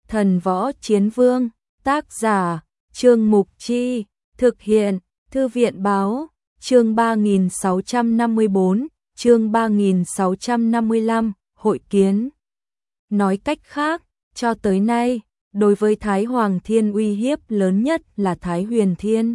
Thần Võ Chiến Vương, tác giả, Trương Mục Chi, thực hiện, Thư viện Báo, chương 3654, chương 3655, hội kiến. Nói cách khác, cho tới nay, đối với Thái Hoàng Thiên uy hiếp lớn nhất là Thái Huyền Thiên.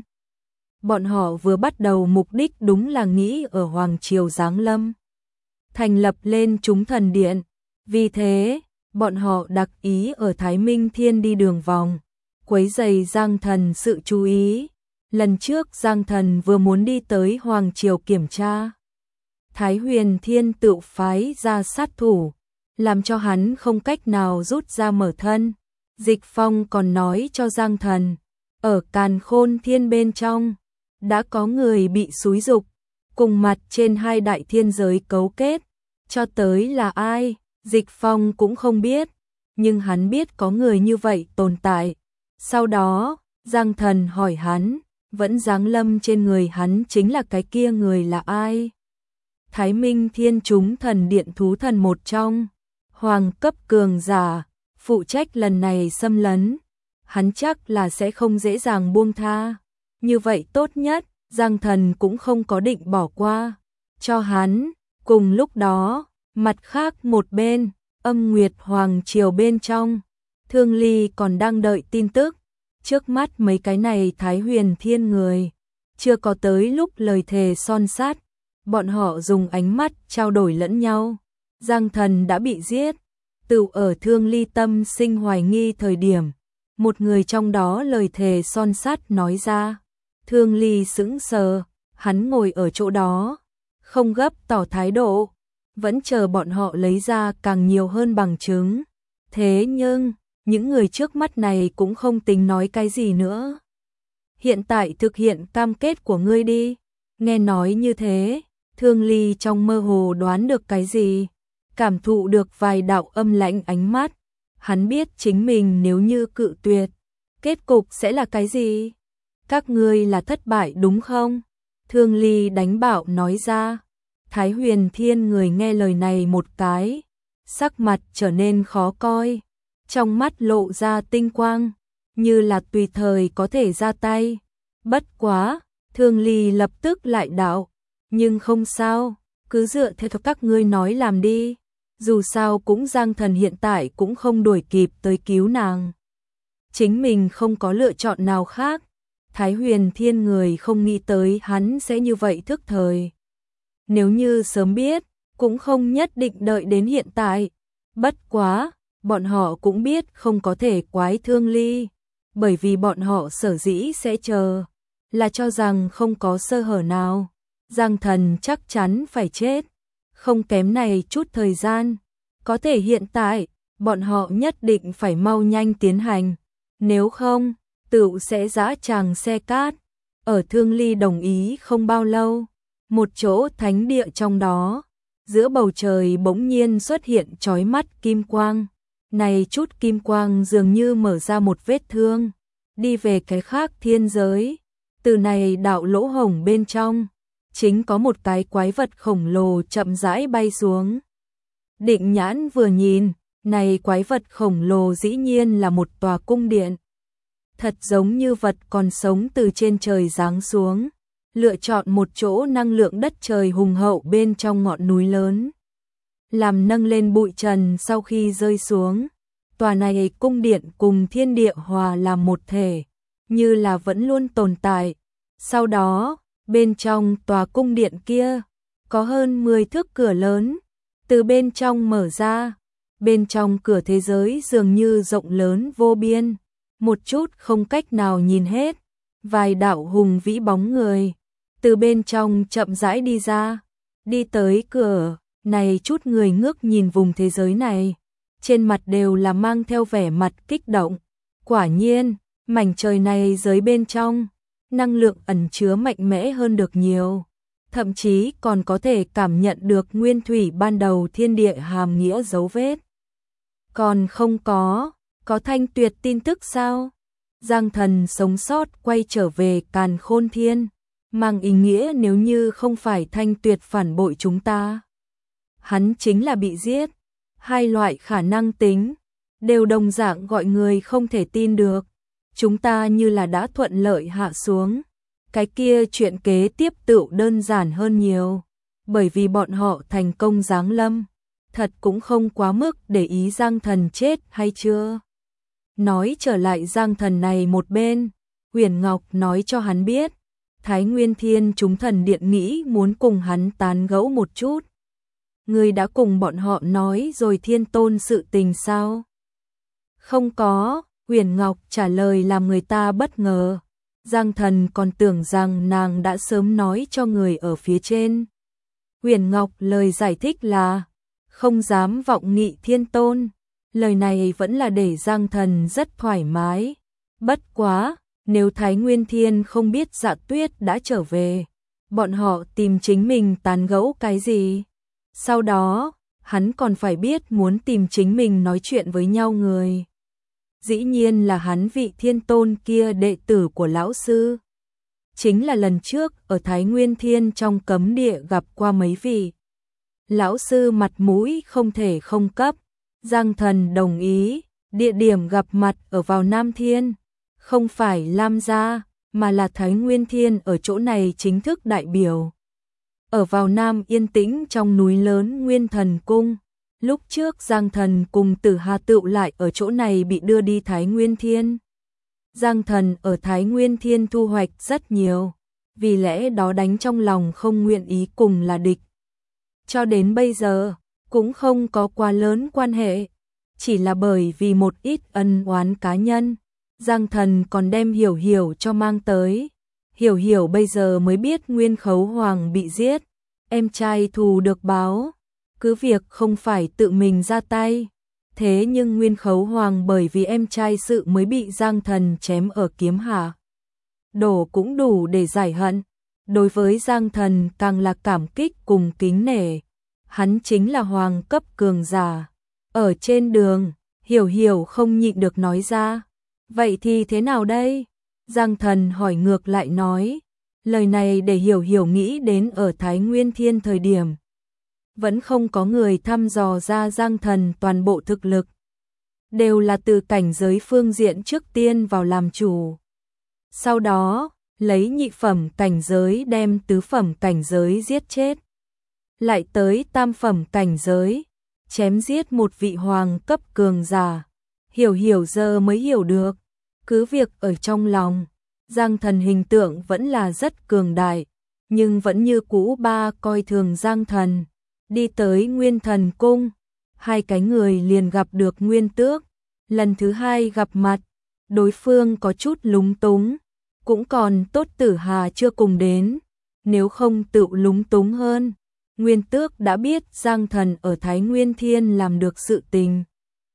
Bọn họ vừa bắt đầu mục đích đúng là nghĩ ở Hoàng Triều giáng lâm, thành lập lên chúng thần điện. Vì thế, bọn họ đặc ý ở Thái Minh Thiên đi đường vòng, quấy rầy Giang Thần sự chú ý. Lần trước Giang Thần vừa muốn đi tới Hoàng Triều kiểm tra, Thái Huyền Thiên tự phái ra sát thủ, làm cho hắn không cách nào rút ra mở thân. Dịch Phong còn nói cho Giang Thần, ở Càn Khôn Thiên bên trong, đã có người bị xúi giục, cùng mặt trên hai đại thiên giới cấu kết. Cho tới là ai, Dịch Phong cũng không biết, nhưng hắn biết có người như vậy tồn tại. Sau đó, Giang Thần hỏi hắn, vẫn giáng lâm trên người hắn chính là cái kia người là ai? Thái Minh Thiên chúng thần điện thú thần một trong, hoàng cấp cường giả, phụ trách lần này xâm lấn. Hắn chắc là sẽ không dễ dàng buông tha. Như vậy tốt nhất, Giang Thần cũng không có định bỏ qua cho hắn. Cùng lúc đó, mặt khác một bên, Âm Nguyệt Hoàng Triều bên trong, Thương Ly còn đang đợi tin tức. Trước mắt mấy cái này Thái Huyền Thiên người, chưa có tới lúc lời thề son sắt, bọn họ dùng ánh mắt trao đổi lẫn nhau. Giang Thần đã bị giết, tự ở Thương Ly tâm sinh hoài nghi thời điểm, một người trong đó lời thề son sắt nói ra. Thương Ly sững sờ, hắn ngồi ở chỗ đó, không gấp tỏ thái độ, vẫn chờ bọn họ lấy ra càng nhiều hơn bằng chứng. Thế nhưng, những người trước mắt này cũng không tính nói cái gì nữa. Hiện tại thực hiện cam kết của ngươi đi. Nghe nói như thế, Thương Ly trong mơ hồ đoán được cái gì, cảm thụ được vài đạo âm lãnh ánh mắt. Hắn biết chính mình nếu như cự tuyệt, kết cục sẽ là cái gì. Các ngươi là thất bại đúng không? Thương Ly đánh bạo nói ra. Thái Huyền Thiên người nghe lời này một cái, sắc mặt trở nên khó coi, trong mắt lộ ra tinh quang, như là tùy thời có thể ra tay. Bất quá, Thương Ly lập tức lại đạo, nhưng không sao, cứ dựa theo các ngươi nói làm đi, dù sao cũng Giang Thần hiện tại cũng không đuổi kịp tới cứu nàng. Chính mình không có lựa chọn nào khác. Thái Huyền Thiên người không nghĩ tới hắn sẽ như vậy thức thời. Nếu như sớm biết, cũng không nhất định đợi đến hiện tại. Bất quá, bọn họ cũng biết không có thể quái Thương Ly, bởi vì bọn họ sở dĩ sẽ chờ, là cho rằng không có sơ hở nào, Giang Thần chắc chắn phải chết. Không kém này chút thời gian, có thể hiện tại, bọn họ nhất định phải mau nhanh tiến hành, nếu không, tựu sẽ giã tràng xe cát. Ở Thương Ly đồng ý không bao lâu, một chỗ thánh địa trong đó, giữa bầu trời bỗng nhiên xuất hiện chói mắt kim quang. Này chút kim quang dường như mở ra một vết thương, đi về cái khác thiên giới. Từ này đạo lỗ hổng bên trong, chính có một cái quái vật khổng lồ chậm rãi bay xuống. Định nhãn vừa nhìn, này quái vật khổng lồ dĩ nhiên là một tòa cung điện. Thật giống như vật còn sống từ trên trời giáng xuống, lựa chọn một chỗ năng lượng đất trời hùng hậu bên trong ngọn núi lớn, làm nâng lên bụi trần. Sau khi rơi xuống, tòa này cung điện cùng thiên địa hòa làm một thể, như là vẫn luôn tồn tại. Sau đó, bên trong tòa cung điện kia, có hơn 10 thước cửa lớn, từ bên trong mở ra. Bên trong cửa thế giới dường như rộng lớn vô biên, một chút không cách nào nhìn hết. Vài đạo hùng vĩ bóng người, từ bên trong chậm rãi đi ra, đi tới cửa. Này chút người ngước nhìn vùng thế giới này, trên mặt đều là mang theo vẻ mặt kích động. Quả nhiên, mảnh trời này giới bên trong, năng lượng ẩn chứa mạnh mẽ hơn được nhiều, thậm chí còn có thể cảm nhận được nguyên thủy ban đầu thiên địa hàm nghĩa dấu vết. Còn không có Thanh Tuyệt tin tức sao? Giang Thần sống sót quay trở về Càn Khôn Thiên, mang ý nghĩa nếu như không phải Thanh Tuyệt phản bội chúng ta, hắn chính là bị giết. Hai loại khả năng tính, đều đồng dạng gọi người không thể tin được. Chúng ta như là đã thuận lợi hạ xuống. Cái kia chuyện kế tiếp tựu đơn giản hơn nhiều, bởi vì bọn họ thành công giáng lâm, thật cũng không quá mức để ý Giang Thần chết hay chưa. Nói trở lại Giang Thần này một bên, Huyền Ngọc nói cho hắn biết, Thái Nguyên Thiên chúng thần điện nghĩ muốn cùng hắn tán gẫu một chút. Ngươi đã cùng bọn họ nói rồi Thiên Tôn sự tình sao? Không có, Huyền Ngọc trả lời làm người ta bất ngờ. Giang Thần còn tưởng rằng nàng đã sớm nói cho người ở phía trên. Huyền Ngọc lời giải thích là không dám vọng nghị Thiên Tôn. Lời này vẫn là để Giang Thần rất thoải mái. Bất quá, nếu Thái Nguyên Thiên không biết Dạ Tuyết đã trở về, bọn họ tìm chính mình tán gẫu cái gì? Sau đó, hắn còn phải biết muốn tìm chính mình nói chuyện với nhau người. Dĩ nhiên là hắn vị Thiên Tôn kia đệ tử của lão sư. Chính là lần trước ở Thái Nguyên Thiên trong cấm địa gặp qua mấy vị. Lão sư mặt mũi không thể không cấp. Giang Thần đồng ý, địa điểm gặp mặt ở vào Nam Thiên. Không phải Lam Gia, mà là Thái Nguyên Thiên ở chỗ này chính thức đại biểu. Ở vào Nam yên tĩnh trong núi lớn Nguyên Thần Cung. Lúc trước Giang Thần cùng Tử Hà tựu lại ở chỗ này bị đưa đi Thái Nguyên Thiên. Giang Thần ở Thái Nguyên Thiên thu hoạch rất nhiều, vì lẽ đó đánh trong lòng không nguyện ý cùng là địch. Cho đến bây giờ, cũng không có quá lớn quan hệ, chỉ là bởi vì một ít ân oán cá nhân. Giang Thần còn đem Hiểu Hiểu cho mang tới. Hiểu Hiểu bây giờ mới biết Nguyên Khấu Hoàng bị giết, em trai thù được báo. Cứ việc không phải tự mình ra tay, thế nhưng Nguyên Khấu Hoàng bởi vì em trai sự mới bị Giang Thần chém ở kiếm hạ. Đổ cũng đủ để giải hận. Đối với Giang Thần càng là cảm kích cùng kính nể. Hắn chính là hoàng cấp cường giả. Ở trên đường, Hiểu Hiểu không nhịn được nói ra. Vậy thì thế nào đây? Giang Thần hỏi ngược lại nói. Lời này để Hiểu Hiểu nghĩ đến ở Thái Nguyên Thiên thời điểm. Vẫn không có người thăm dò ra Giang Thần toàn bộ thực lực. Đều là từ cảnh giới phương diện trước tiên vào làm chủ. Sau đó, lấy nhị phẩm cảnh giới đem tứ phẩm cảnh giới giết chết. Lại tới tam phẩm cảnh giới, chém giết một vị hoàng cấp cường giả. Hiểu Hiểu giờ mới hiểu được. Cứ việc ở trong lòng, Giang Thần hình tượng vẫn là rất cường đại, nhưng vẫn như cũ ba coi thường Giang Thần. Đi tới Nguyên Thần Cung, hai cái người liền gặp được Nguyên Tước. Lần thứ hai gặp mặt, đối phương có chút lúng túng, cũng còn tốt Tử Hà chưa cùng đến, nếu không tự lúng túng hơn. Nguyên Tước đã biết Giang Thần ở Thái Nguyên Thiên làm được sự tình.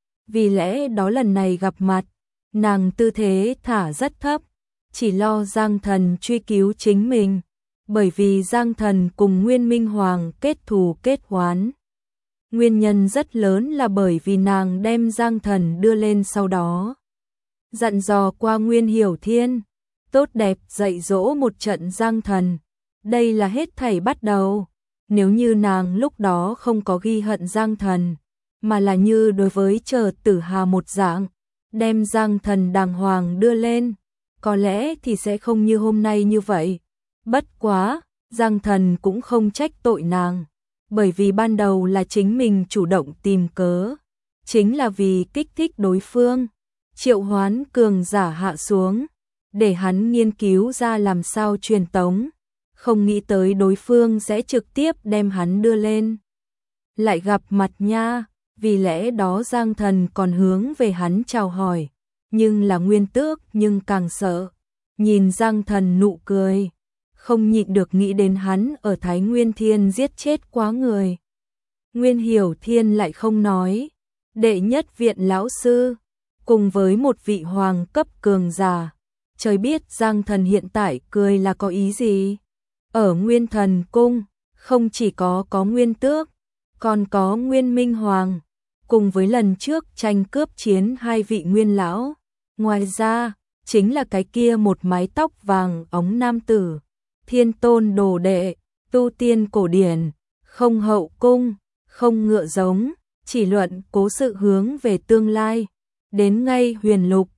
Vì lẽ đó lần này gặp mặt, nàng tư thế thả rất thấp, chỉ lo Giang Thần truy cứu chính mình. Bởi vì Giang Thần cùng Nguyên Minh Hoàng kết thù kết oán. Nguyên nhân rất lớn là bởi vì nàng đem Giang Thần đưa lên sau đó. Dặn dò qua Nguyên Hiểu Thiên, tốt đẹp dạy dỗ một trận Giang Thần. Đây là hết thảy bắt đầu. Nếu như nàng lúc đó không có ghi hận Giang Thần, mà là như đối với Chờ Tử Hà một dạng, đem Giang Thần đàng hoàng đưa lên, có lẽ thì sẽ không như hôm nay như vậy. Bất quá, Giang Thần cũng không trách tội nàng, bởi vì ban đầu là chính mình chủ động tìm cớ, chính là vì kích thích đối phương, triệu hoán cường giả hạ xuống, để hắn nghiên cứu ra làm sao truyền tống, không nghĩ tới đối phương sẽ trực tiếp đem hắn đưa lên. Lại gặp mặt nha, vì lẽ đó Giang Thần còn hướng về hắn chào hỏi, nhưng là Nguyên Tước nhưng càng sợ, nhìn Giang Thần nụ cười. Không nhịn được nghĩ đến hắn ở Thái Nguyên Thiên giết chết quá người. Nguyên Hiểu Thiên lại không nói. Đệ nhất viện lão sư, cùng với một vị hoàng cấp cường giả. Trời biết Giang Thần hiện tại cười là có ý gì. Ở Nguyên Thần Cung, không chỉ có Nguyên Tước, còn có Nguyên Minh Hoàng, cùng với lần trước tranh cướp chiến hai vị nguyên lão. Ngoài ra, chính là cái kia một mái tóc vàng óng nam tử. Thiên Tôn đồ đệ, tu tiên cổ điển, không hậu cung, không ngựa giống, chỉ luận cố sự hướng về tương lai, đến ngay huyền lục.